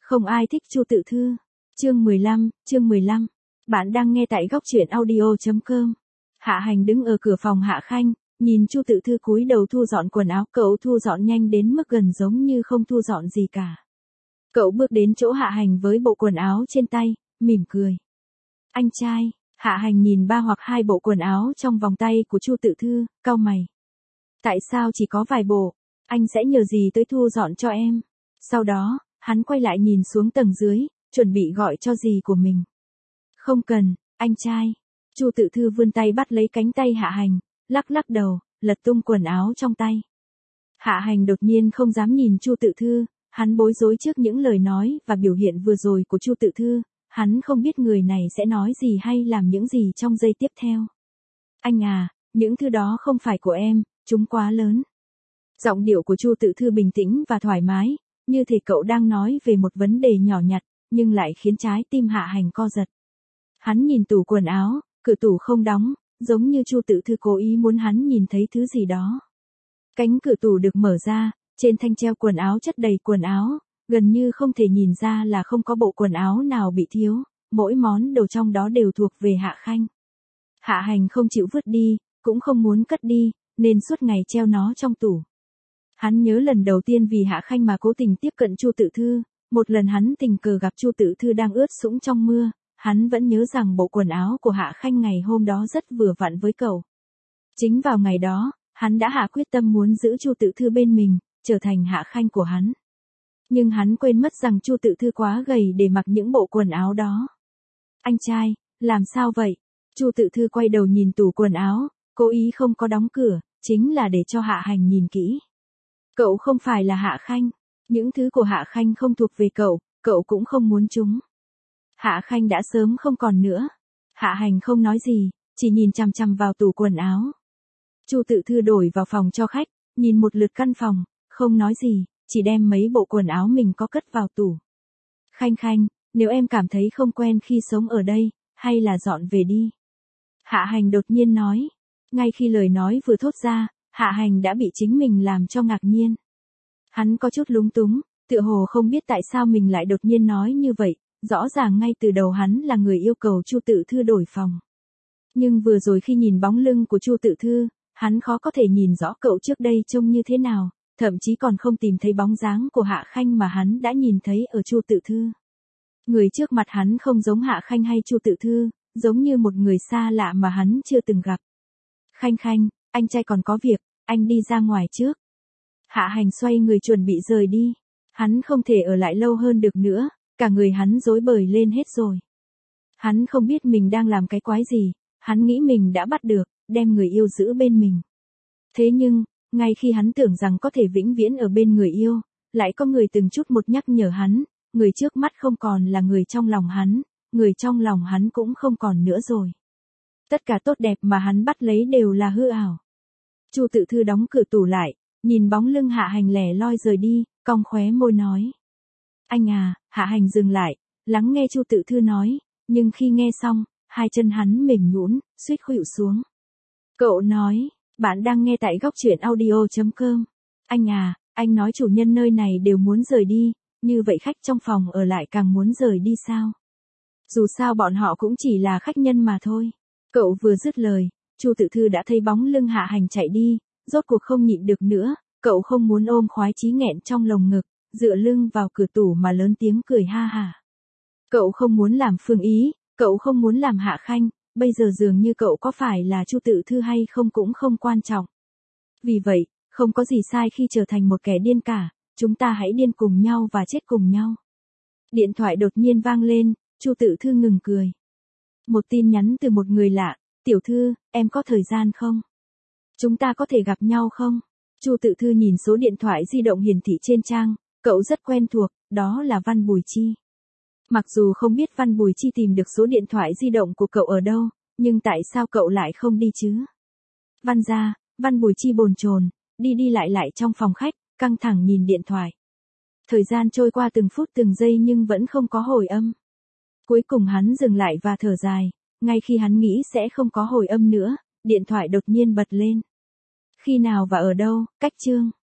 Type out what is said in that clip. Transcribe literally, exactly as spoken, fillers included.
Không ai thích Chu Tự Thư. Chương mười lăm, chương mười lăm. Bạn đang nghe tại góc truyện audio chấm com. Hạ Hành đứng ở cửa phòng Hạ Khanh, nhìn Chu Tự Thư cúi đầu thu dọn quần áo, cậu thu dọn nhanh đến mức gần giống như không thu dọn gì cả. Cậu bước đến chỗ Hạ Hành với bộ quần áo trên tay, mỉm cười. Anh trai. Hạ Hành nhìn ba hoặc hai bộ quần áo trong vòng tay của Chu Tự Thư, cau mày. Tại sao chỉ có vài bộ? Anh sẽ nhờ gì tới thu dọn cho em? Sau đó, hắn quay lại nhìn xuống tầng dưới, chuẩn bị gọi cho dì của mình. Không cần, anh trai. Chu Tự Thư vươn tay bắt lấy cánh tay Hạ Hành, lắc lắc đầu, lật tung quần áo trong tay. Hạ Hành đột nhiên không dám nhìn Chu Tự Thư, hắn bối rối trước những lời nói và biểu hiện vừa rồi của Chu Tự Thư, hắn không biết người này sẽ nói gì hay làm những gì trong giây tiếp theo. Anh à, những thứ đó không phải của em, chúng quá lớn. Giọng điệu của Chu Tự Thư bình tĩnh và thoải mái, như thể cậu đang nói về một vấn đề nhỏ nhặt, nhưng lại khiến trái tim Hạ Hành co giật. Hắn nhìn tủ quần áo, cửa tủ không đóng, giống như Chu Tự Thư cố ý muốn hắn nhìn thấy thứ gì đó. Cánh cửa tủ được mở ra, trên thanh treo quần áo chất đầy quần áo, gần như không thể nhìn ra là không có bộ quần áo nào bị thiếu, mỗi món đồ trong đó đều thuộc về Hạ Khanh. Hạ Hành không chịu vứt đi, cũng không muốn cất đi, nên suốt ngày treo nó trong tủ. Hắn nhớ lần đầu tiên vì Hạ Khanh mà cố tình tiếp cận Chu Tự Thư, một lần hắn tình cờ gặp Chu Tự Thư đang ướt sũng trong mưa, hắn vẫn nhớ rằng bộ quần áo của Hạ Khanh ngày hôm đó rất vừa vặn với cậu. Chính vào ngày đó, hắn đã hạ quyết tâm muốn giữ Chu Tự Thư bên mình, trở thành Hạ Khanh của hắn. Nhưng hắn quên mất rằng Chu Tự Thư quá gầy để mặc những bộ quần áo đó. Anh trai, làm sao vậy? Chu Tự Thư quay đầu nhìn tủ quần áo, cố ý không có đóng cửa, chính là để cho Hạ Hành nhìn kỹ. Cậu không phải là Hạ Khanh, những thứ của Hạ Khanh không thuộc về cậu, cậu cũng không muốn chúng. Hạ Khanh đã sớm không còn nữa. Hạ Hành không nói gì, chỉ nhìn chằm chằm vào tủ quần áo. Chu Tự Thư đổi vào phòng cho khách, nhìn một lượt căn phòng, không nói gì, chỉ đem mấy bộ quần áo mình có cất vào tủ. Khanh Khanh, nếu em cảm thấy không quen khi sống ở đây, hay là dọn về đi. Hạ Hành đột nhiên nói. Ngay khi lời nói vừa thốt ra, Hạ Hành đã bị chính mình làm cho ngạc nhiên. Hắn có chút lúng túng, tựa hồ không biết tại sao mình lại đột nhiên nói như vậy, rõ ràng ngay từ đầu hắn là người yêu cầu Chu Tự Thư đổi phòng. Nhưng vừa rồi khi nhìn bóng lưng của Chu Tự Thư, hắn khó có thể nhìn rõ cậu trước đây trông như thế nào, thậm chí còn không tìm thấy bóng dáng của Hạ Khanh mà hắn đã nhìn thấy ở Chu Tự Thư. Người trước mặt hắn không giống Hạ Khanh hay Chu Tự Thư, giống như một người xa lạ mà hắn chưa từng gặp. Khanh Khanh, anh trai còn có việc, anh đi ra ngoài trước. Hạ Hành xoay người chuẩn bị rời đi. Hắn không thể ở lại lâu hơn được nữa, cả người hắn rối bời lên hết rồi. Hắn không biết mình đang làm cái quái gì, hắn nghĩ mình đã bắt được, đem người yêu giữ bên mình. Thế nhưng, ngay khi hắn tưởng rằng có thể vĩnh viễn ở bên người yêu, lại có người từng chút một nhắc nhở hắn, người trước mắt không còn là người trong lòng hắn, người trong lòng hắn cũng không còn nữa rồi. Tất cả tốt đẹp mà hắn bắt lấy đều là hư ảo. Chu Tự Thư đóng cửa tủ lại, nhìn bóng lưng Hạ Hành lẻ loi rời đi, cong khóe môi nói. Anh à, Hạ Hành dừng lại, lắng nghe Chu Tự Thư nói, nhưng khi nghe xong, hai chân hắn mềm nhũn, suýt khuỵu xuống. Cậu nói, bạn đang nghe tại góc truyện audio chấm com. Anh à, anh nói chủ nhân nơi này đều muốn rời đi, như vậy khách trong phòng ở lại càng muốn rời đi sao? Dù sao bọn họ cũng chỉ là khách nhân mà thôi. Cậu vừa dứt lời, Chu Tự Thư đã thấy bóng lưng Hạ Hành chạy đi, rốt cuộc không nhịn được nữa, cậu không muốn ôm khoái chí nghẹn trong lồng ngực, dựa lưng vào cửa tủ mà lớn tiếng cười ha hả. Cậu không muốn làm Phương Ý, cậu không muốn làm Hạ Khanh, bây giờ dường như cậu có phải là Chu Tự Thư hay không cũng không quan trọng. Vì vậy, không có gì sai khi trở thành một kẻ điên cả, chúng ta hãy điên cùng nhau và chết cùng nhau. Điện thoại đột nhiên vang lên, Chu Tự Thư ngừng cười. Một tin nhắn từ một người lạ, tiểu thư, em có thời gian không? Chúng ta có thể gặp nhau không? Chu Tự Thư nhìn số điện thoại di động hiển thị trên trang, cậu rất quen thuộc, đó là Văn Bùi Chi. Mặc dù không biết Văn Bùi Chi tìm được số điện thoại di động của cậu ở đâu, nhưng tại sao cậu lại không đi chứ? Văn gia, Văn Bùi Chi bồn chồn, đi đi lại lại trong phòng khách, căng thẳng nhìn điện thoại. Thời gian trôi qua từng phút từng giây nhưng vẫn không có hồi âm. Cuối cùng hắn dừng lại và thở dài, ngay khi hắn nghĩ sẽ không có hồi âm nữa, điện thoại đột nhiên bật lên. Khi nào và ở đâu, cách chương.